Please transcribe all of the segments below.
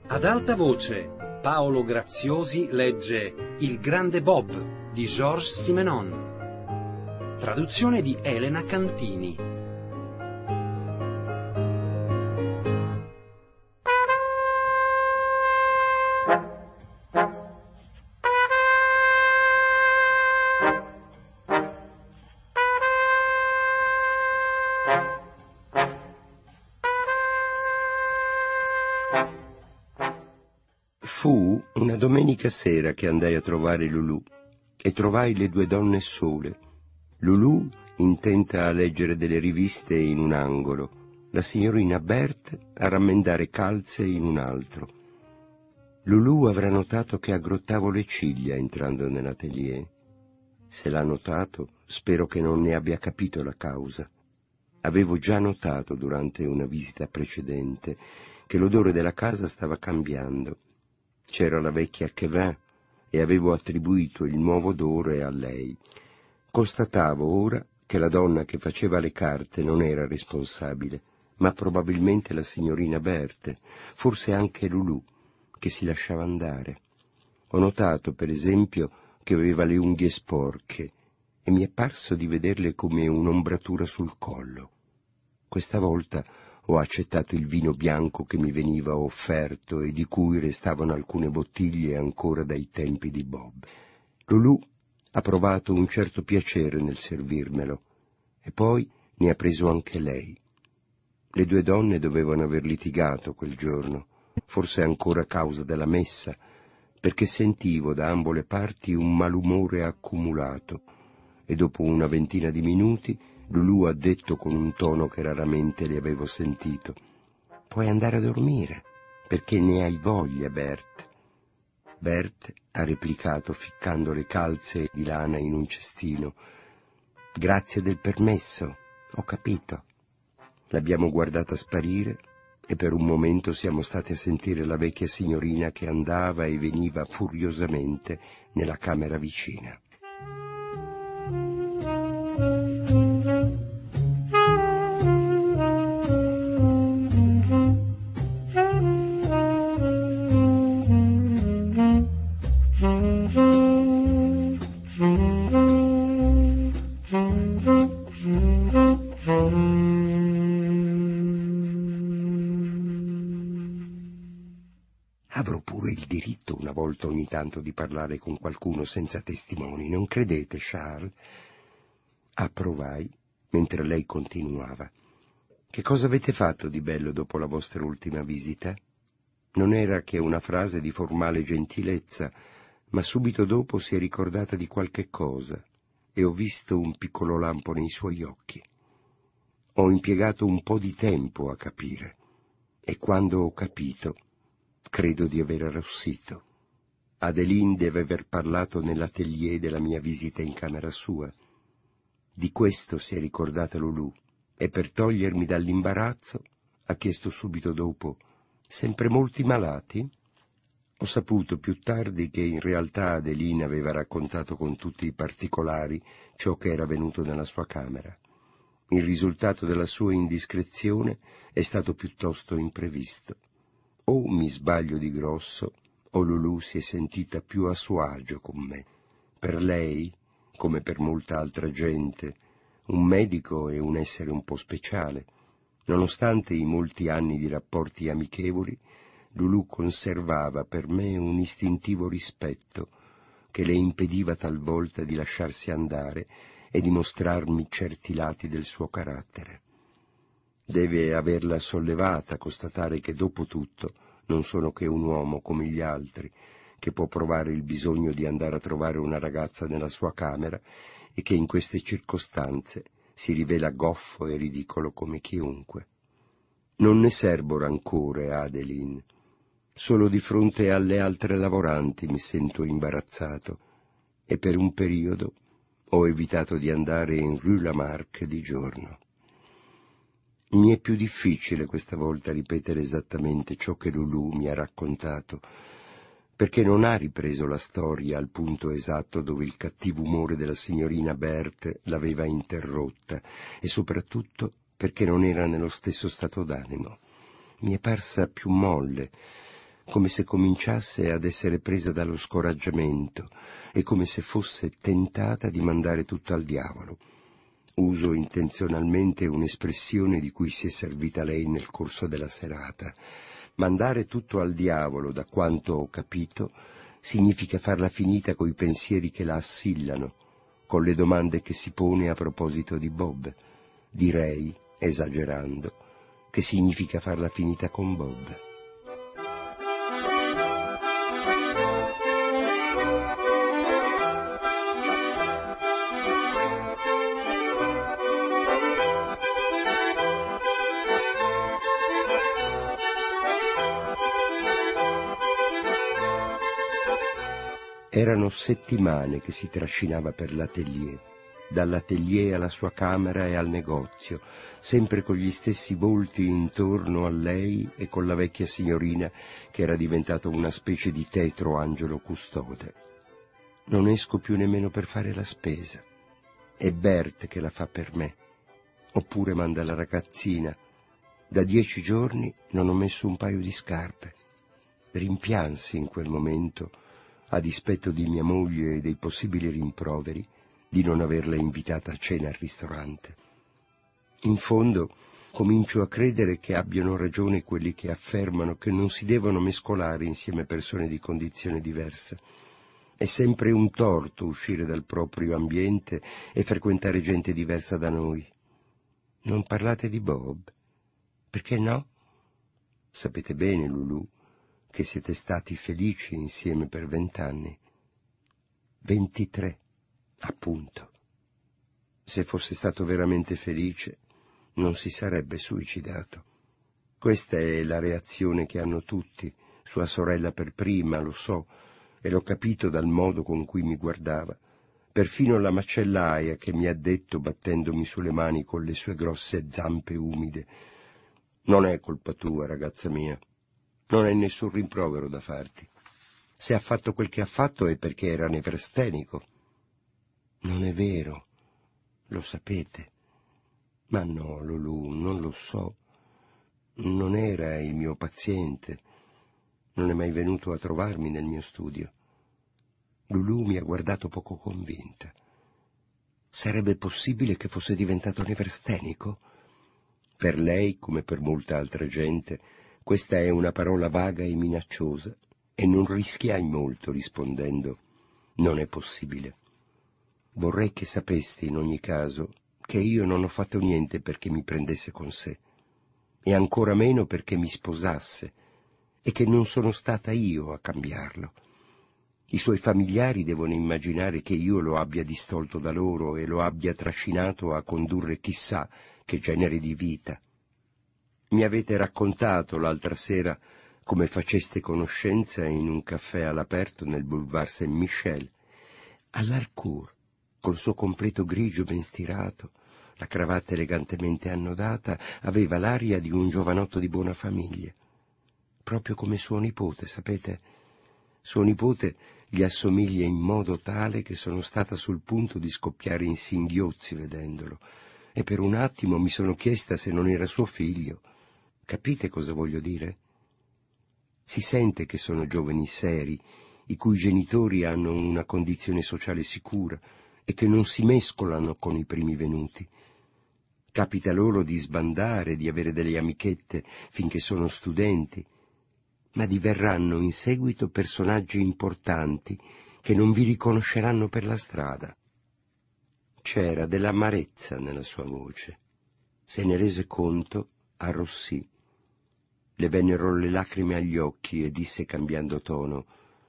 Ad alta voce, Paolo Graziosi legge Il grande Bob di Georges Simenon. Traduzione di Elena Cantini. Fu una domenica sera che andai a trovare Lulù e trovai le due donne sole. Lulù intenta a leggere delle riviste in un angolo, la signorina Berthe a rammendare calze in un altro. Lulù avrà notato che aggrottavo le ciglia entrando nell'atelier. Se l'ha notato, spero che non ne abbia capito la causa. Avevo già notato durante una visita precedente che l'odore della casa stava cambiando. C'era la vecchia Quevin e avevo attribuito il nuovo odore a lei. Constatavo ora che la donna che faceva le carte non era responsabile, ma probabilmente la signorina Berthe, forse anche Lulù, che si lasciava andare. Ho notato, per esempio, che aveva le unghie sporche e mi è parso di vederle come un'ombratura sul collo. Questa volta ho accettato il vino bianco che mi veniva offerto e di cui restavano alcune bottiglie ancora dai tempi di Bob. Lulù ha provato un certo piacere nel servirmelo e poi ne ha preso anche lei. Le due donne dovevano aver litigato quel giorno, forse ancora a causa della messa, perché sentivo da ambo le parti un malumore accumulato e dopo una ventina di minuti Lulù ha detto con un tono che raramente le avevo sentito: «Puoi andare a dormire, perché ne hai voglia, Berthe». Berthe ha replicato ficcando le calze di lana in un cestino: «Grazie del permesso, ho capito». L'abbiamo guardata sparire e per un momento siamo stati a sentire la vecchia signorina che andava e veniva furiosamente nella camera vicina. Avrò pure il diritto una volta ogni tanto di parlare con qualcuno senza testimoni, non credete, Charles? Approvai, mentre lei continuava. «Che cosa avete fatto di bello dopo la vostra ultima visita?» Non era che una frase di formale gentilezza, ma subito dopo si è ricordata di qualche cosa e ho visto un piccolo lampo nei suoi occhi. Ho impiegato un po' di tempo a capire e quando ho capito credo di aver arrossito. Adeline deve aver parlato nell'atelier della mia visita in camera sua. Di questo si è ricordata Lulù e per togliermi dall'imbarazzo ha chiesto subito dopo: «Sempre molti malati?» Ho saputo più tardi che in realtà Adeline aveva raccontato con tutti i particolari ciò che era avvenuto nella sua camera. Il risultato della sua indiscrezione è stato piuttosto imprevisto. O mi sbaglio di grosso, o Lulù si è sentita più a suo agio con me. Per lei, come per molta altra gente, un medico è un essere un po' speciale. Nonostante i molti anni di rapporti amichevoli, Lulù conservava per me un istintivo rispetto che le impediva talvolta di lasciarsi andare e di mostrarmi certi lati del suo carattere. Deve averla sollevata constatare che dopo tutto non sono che un uomo come gli altri, che può provare il bisogno di andare a trovare una ragazza nella sua camera e che in queste circostanze si rivela goffo e ridicolo come chiunque. Non ne serbo rancore a Adeline. Solo di fronte alle altre lavoranti mi sento imbarazzato e per un periodo ho evitato di andare in Rue Lamarque di giorno. Mi è più difficile questa volta ripetere esattamente ciò che Lulù mi ha raccontato, perché non ha ripreso la storia al punto esatto dove il cattivo umore della signorina Berthe l'aveva interrotta e soprattutto perché non era nello stesso stato d'animo. Mi è parsa più molle, come se cominciasse ad essere presa dallo scoraggiamento e come se fosse tentata di mandare tutto al diavolo. Uso intenzionalmente un'espressione di cui si è servita lei nel corso della serata. Mandare tutto al diavolo, da quanto ho capito, significa farla finita coi pensieri che la assillano, con le domande che si pone a proposito di Bob. Direi, esagerando, che significa farla finita con Bob. Erano settimane che si trascinava per l'atelier, dall'atelier alla sua camera e al negozio, sempre con gli stessi volti intorno a lei e con la vecchia signorina che era diventata una specie di tetro angelo custode. Non esco più nemmeno per fare la spesa. È Bert che la fa per me. Oppure manda la ragazzina. Da 10 giorni non ho messo un paio di scarpe. Rimpiansi in quel momento, a dispetto di mia moglie e dei possibili rimproveri, di non averla invitata a cena al ristorante. In fondo, comincio a credere che abbiano ragione quelli che affermano che non si devono mescolare insieme persone di condizione diversa. È sempre un torto uscire dal proprio ambiente e frequentare gente diversa da noi. Non parlate di Bob? Perché no? Sapete bene, Lulù, che siete stati felici insieme per 20 anni. 23, appunto. Se fosse stato veramente felice, non si sarebbe suicidato. Questa è la reazione che hanno tutti, sua sorella per prima, lo so, e l'ho capito dal modo con cui mi guardava. Perfino la macellaia che mi ha detto, battendomi sulle mani con le sue grosse zampe umide: «Non è colpa tua, ragazza mia. Non hai nessun rimprovero da farti. Se ha fatto quel che ha fatto è perché era nevrastenico». Non è vero, lo sapete. Ma no, Lulù, non lo so. Non era il mio paziente. Non è mai venuto a trovarmi nel mio studio. Lulù mi ha guardato poco convinta. Sarebbe possibile che fosse diventato nevrastenico? Per lei, come per molta altra gente, questa è una parola vaga e minacciosa, e non rischiai molto rispondendo: non è possibile. Vorrei che sapeste in ogni caso che io non ho fatto niente perché mi prendesse con sé, e ancora meno perché mi sposasse, e che non sono stata io a cambiarlo. I suoi familiari devono immaginare che io lo abbia distolto da loro e lo abbia trascinato a condurre chissà che genere di vita. Mi avete raccontato l'altra sera come faceste conoscenza in un caffè all'aperto nel boulevard Saint-Michel. All'Harcourt, col suo completo grigio ben stirato, la cravatta elegantemente annodata, aveva l'aria di un giovanotto di buona famiglia. Proprio come suo nipote, sapete? Suo nipote gli assomiglia in modo tale che sono stata sul punto di scoppiare in singhiozzi vedendolo, e per un attimo mi sono chiesta se non era suo figlio. Capite cosa voglio dire? Si sente che sono giovani seri, i cui genitori hanno una condizione sociale sicura e che non si mescolano con i primi venuti. Capita loro di sbandare, di avere delle amichette finché sono studenti, ma diverranno in seguito personaggi importanti che non vi riconosceranno per la strada. C'era dell'amarezza nella sua voce. Se ne rese conto, arrossì. Le vennero le lacrime agli occhi e disse cambiando tono: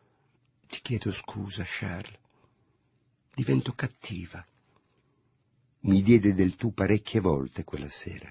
«Ti chiedo scusa, Charles. Divento cattiva». Mi diede del tu parecchie volte quella sera.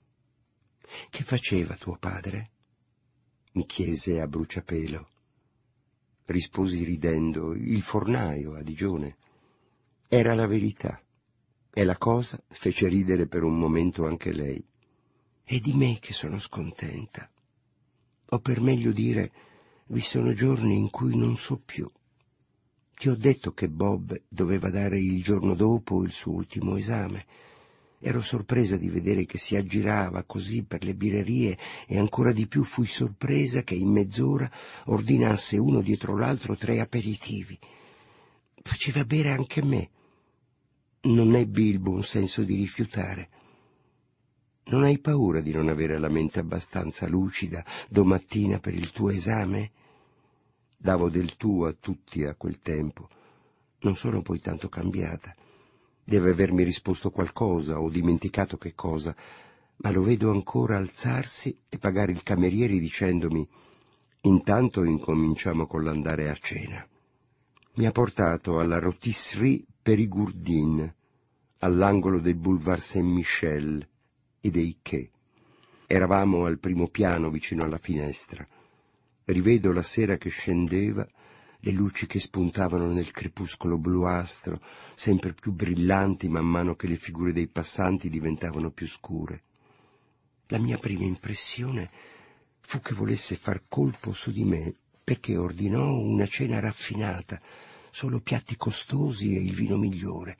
«Che faceva tuo padre?» mi chiese a bruciapelo. Risposi ridendo: «Il fornaio a Digione». Era la verità, e la cosa fece ridere per un momento anche lei. «E di me che sono scontenta. O per meglio dire, vi sono giorni in cui non so più. Ti ho detto che Bob doveva dare il giorno dopo il suo ultimo esame. Ero sorpresa di vedere che si aggirava così per le birrerie e ancora di più fui sorpresa che in mezz'ora ordinasse uno dietro l'altro 3 aperitivi. Faceva bere anche me. Non ebbi il buon senso di rifiutare. Non hai paura di non avere la mente abbastanza lucida domattina per il tuo esame? Davo del tuo a tutti a quel tempo. Non sono poi tanto cambiata. Deve avermi risposto qualcosa, ho dimenticato che cosa, ma lo vedo ancora alzarsi e pagare il cameriere dicendomi: intanto incominciamo con l'andare a cena. Mi ha portato alla Rotisserie Périgourdin, all'angolo del Boulevard Saint-Michel e dei Quais. Eravamo al primo piano vicino alla finestra. Rivedo la sera che scendeva, le luci che spuntavano nel crepuscolo bluastro, sempre più brillanti man mano che le figure dei passanti diventavano più scure. La mia prima impressione fu che volesse far colpo su di me, perché ordinò una cena raffinata, solo piatti costosi e il vino migliore.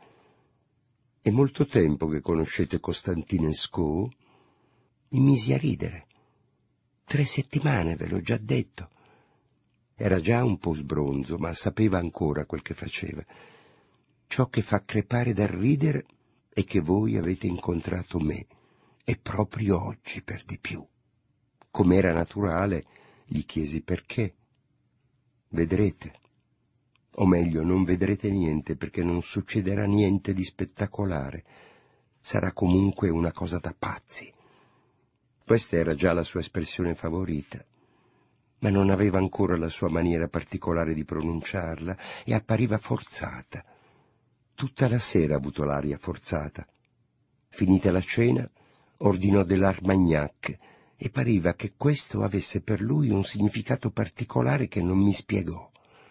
È molto tempo che conoscete Costantinesco? Mi misi a ridere. 3 settimane, ve l'ho già detto. Era già un po' sbronzo, ma sapeva ancora quel che faceva. Ciò che fa crepare dal ridere è che voi avete incontrato me, e proprio oggi per di più. Com'era naturale, gli chiesi perché. Vedrete. O meglio, non vedrete niente, perché non succederà niente di spettacolare. Sarà comunque una cosa da pazzi. Questa era già la sua espressione favorita, ma non aveva ancora la sua maniera particolare di pronunciarla e appariva forzata. Tutta la sera ha avuto l'aria forzata. Finita la cena, ordinò dell'Armagnac e pareva che questo avesse per lui un significato particolare che non mi spiegò.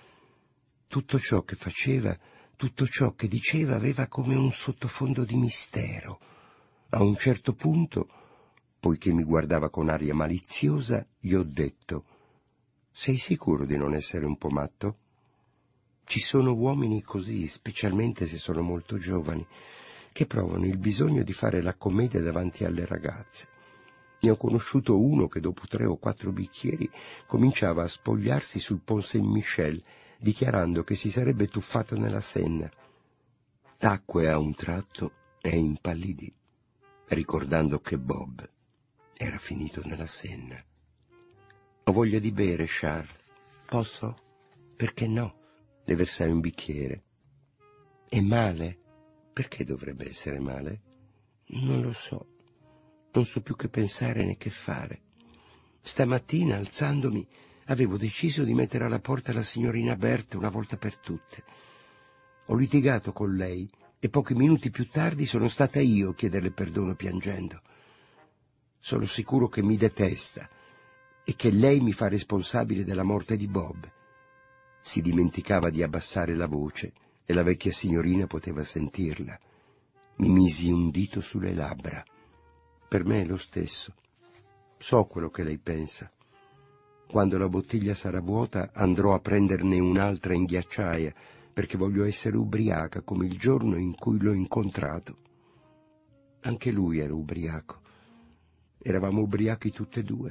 Tutto ciò che faceva, tutto ciò che diceva aveva come un sottofondo di mistero. A un certo punto, poiché mi guardava con aria maliziosa, gli ho detto: «Sei sicuro di non essere un po' matto? Ci sono uomini così, specialmente se sono molto giovani, che provano il bisogno di fare la commedia davanti alle ragazze. Ne ho conosciuto uno che dopo 3 o 4 bicchieri cominciava a spogliarsi sul Pont Saint-Michel, dichiarando che si sarebbe tuffato nella Senna. Tacque a un tratto e impallidì, ricordando che Bob era finito nella Senna. Ho voglia di bere, Charles. Posso? Perché no? Le versai un bicchiere. È male? Perché dovrebbe essere male? Non lo so. Non so più che pensare né che fare. Stamattina, alzandomi, avevo deciso di mettere alla porta la signorina Berthe una volta per tutte. Ho litigato con lei e pochi minuti più tardi sono stata io a chiederle perdono piangendo. Sono sicuro che mi detesta e che lei mi fa responsabile della morte di Bob. Si dimenticava di abbassare la voce e la vecchia signorina poteva sentirla. Mi misi un dito sulle labbra. Per me è lo stesso. So quello che lei pensa. Quando la bottiglia sarà vuota andrò a prenderne un'altra in ghiacciaia, perché voglio essere ubriaca come il giorno in cui l'ho incontrato. Anche lui era ubriaco. Eravamo ubriachi tutte e due.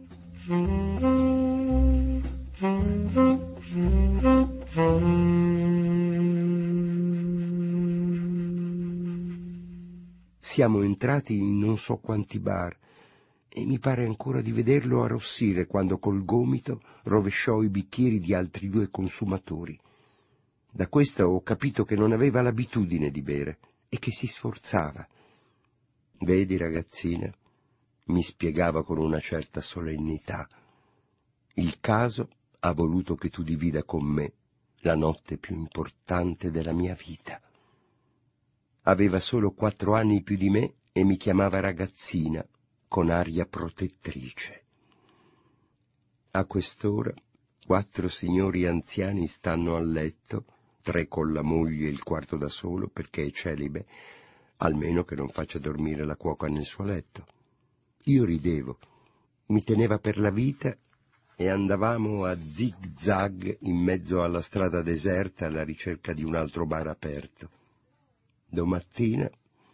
Siamo entrati in non so quanti bar e mi pare ancora di vederlo arrossire quando col gomito rovesciò i bicchieri di altri 2 consumatori. Da questo ho capito che non aveva l'abitudine di bere e che si sforzava. Vedi, ragazzina, mi spiegava con una certa solennità, il caso ha voluto che tu divida con me la notte più importante della mia vita. Aveva solo 4 anni più di me e mi chiamava ragazzina, con aria protettrice. A quest'ora 4 signori anziani stanno a letto, 3 con la moglie e il quarto da solo perché è celibe, almeno che non faccia dormire la cuoca nel suo letto. Io ridevo, mi teneva per la vita e andavamo a zig-zag in mezzo alla strada deserta alla ricerca di un altro bar aperto. Domattina,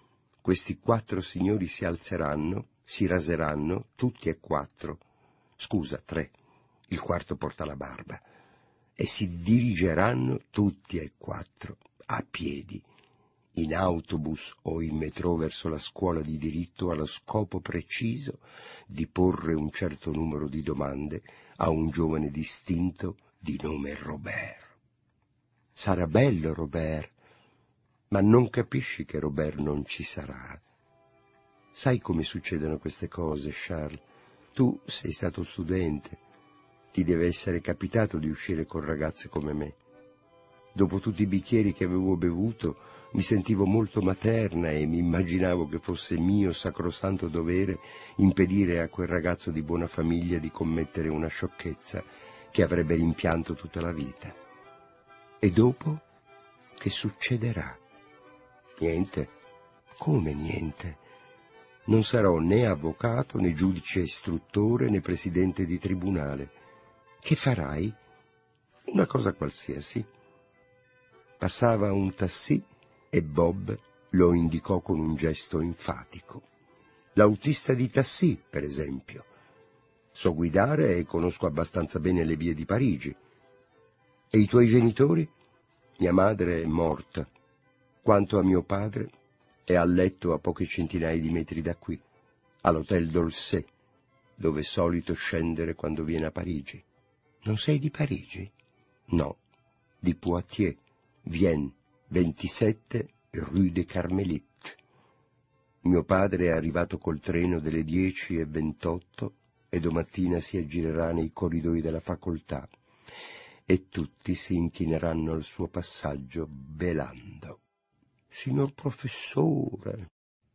questi 4 signori si alzeranno, si raseranno, tutti e 4. Scusa, 3. Il quarto porta la barba. E si dirigeranno tutti e 4, a piedi, in autobus o in metro verso la scuola di diritto, allo scopo preciso di porre un certo numero di domande a un giovane distinto di nome Robert. Sarà bello, Robert, ma non capisci che Robert non ci sarà. Sai come succedono queste cose, Charles? Tu sei stato studente, ti deve essere capitato di uscire con ragazze come me. Dopo tutti i bicchieri che avevo bevuto, mi sentivo molto materna e mi immaginavo che fosse mio sacrosanto dovere impedire a quel ragazzo di buona famiglia di commettere una sciocchezza che avrebbe rimpianto tutta la vita. E dopo che succederà? Niente. Come niente? Non sarò né avvocato, né giudice istruttore, né presidente di tribunale. Che farai? Una cosa qualsiasi. Passava un tassì e Bob lo indicò con un gesto enfatico. L'autista di tassì, per esempio. So guidare e conosco abbastanza bene le vie di Parigi. E i tuoi genitori? Mia madre è morta. Quanto a mio padre, è a letto a poche centinaia di metri da qui, all'Hotel d'Orsay, dove è solito scendere quando viene a Parigi. Non sei di Parigi? No, di Poitiers, Vienne, 27 Rue des Carmélites. Mio padre è arrivato col treno delle 10:28 e domattina si aggirerà nei corridoi della facoltà e tutti si inchineranno al suo passaggio belando. Signor professore.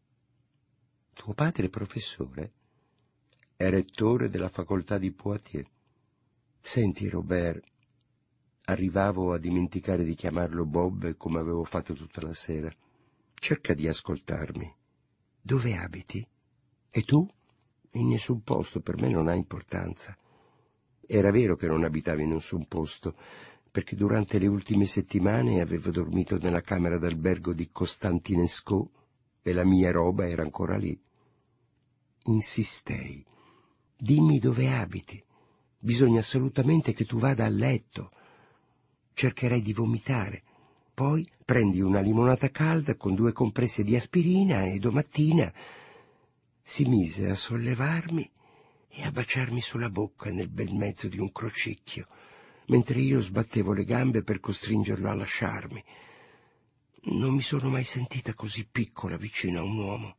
Tuo padre è professore? È rettore della facoltà di Poitiers. Senti, Robert, arrivavo a dimenticare di chiamarlo Bob come avevo fatto tutta la sera. Cerca di ascoltarmi. Dove abiti? E tu? In nessun posto, per me non ha importanza. Era vero che non abitavo in nessun posto, perché durante le ultime settimane avevo dormito nella camera d'albergo di Constantinesco e la mia roba era ancora lì. Insistei. Dimmi dove abiti. Bisogna assolutamente che tu vada a letto. Cercherai di vomitare. Poi prendi una limonata calda con 2 compresse di aspirina e domattina... Si mise a sollevarmi e a baciarmi sulla bocca nel bel mezzo di un crocicchio, mentre io sbattevo le gambe per costringerlo a lasciarmi. Non mi sono mai sentita così piccola vicino a un uomo.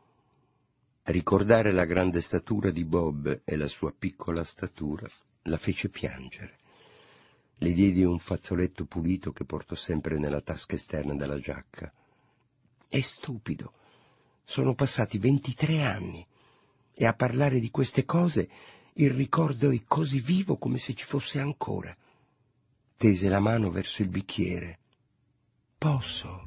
Ricordare la grande statura di Bob e la sua piccola statura la fece piangere. Le diedi un fazzoletto pulito che porto sempre nella tasca esterna della giacca. È stupido. Sono passati 23 anni e a parlare di queste cose il ricordo è così vivo come se ci fosse ancora. Tese la mano verso il bicchiere. Posso?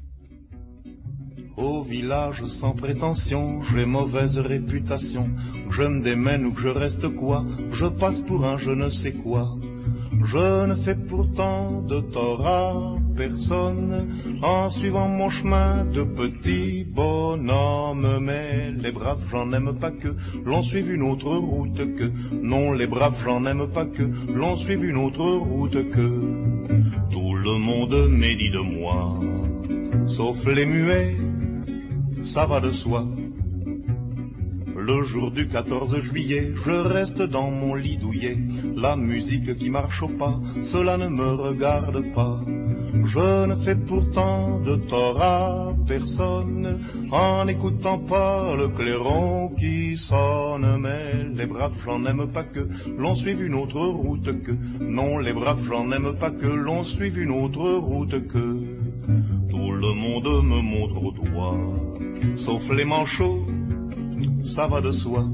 Au village sans prétention, j'ai mauvaise réputation. Je me démène ou que je reste quoi, je passe pour un je ne sais quoi. Je ne fais pourtant de tort à personne en suivant mon chemin de petit bonhomme. Mais les braves, j'en aime pas que l'on suive une autre route que. Non, les braves, j'en aime pas que l'on suive une autre route que. Tout le monde médit de moi, sauf les muets, ça va de soi. Le jour du 14 juillet, je reste dans mon lit douillet. La musique qui marche au pas, cela ne me regarde pas. Je ne fais pourtant de tort à personne en n'écoutant pas le clairon qui sonne. Mais les braves, j'en aime pas que l'on suive une autre route que. Non, les braves, j'en aime pas que l'on suive une autre route que. Tout le monde me montre au doigt, sauf les manchots, ça va de soi.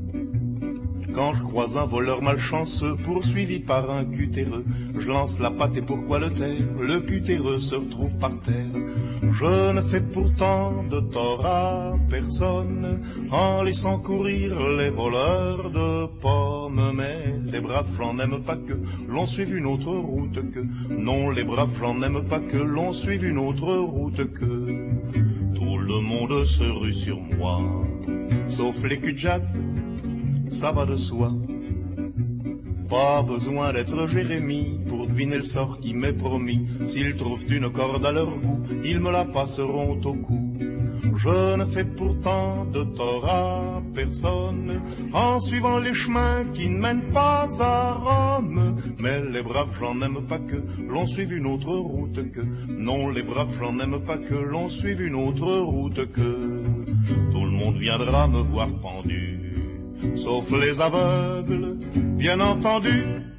Quand je croise un voleur malchanceux poursuivi par un cutéreux, je lance la patte et pourquoi le taire? Le cutéreux se retrouve par terre. Je ne fais pourtant de tort à personne en laissant courir les voleurs de pommes. Mais les braves, j'en aime pas que l'on suive une autre route que. Non, les braves, j'en aime pas que l'on suive une autre route que. Tout le monde se rue sur moi. Sauf les cul-de-jatte, ça va de soi. Pas besoin d'être Jérémie pour deviner le sort qui m'est promis. S'ils trouvent une corde à leur goût, ils me la passeront au cou. Je ne fais pourtant de tort à personne en suivant les chemins qui ne mènent pas à Rome. Mais les braves gens n'aiment pas que l'on suive une autre route que. Non, les braves gens n'aiment pas que l'on suive une autre route que. Tout le monde viendra me voir pendu, sauf les aveugles, bien entendu.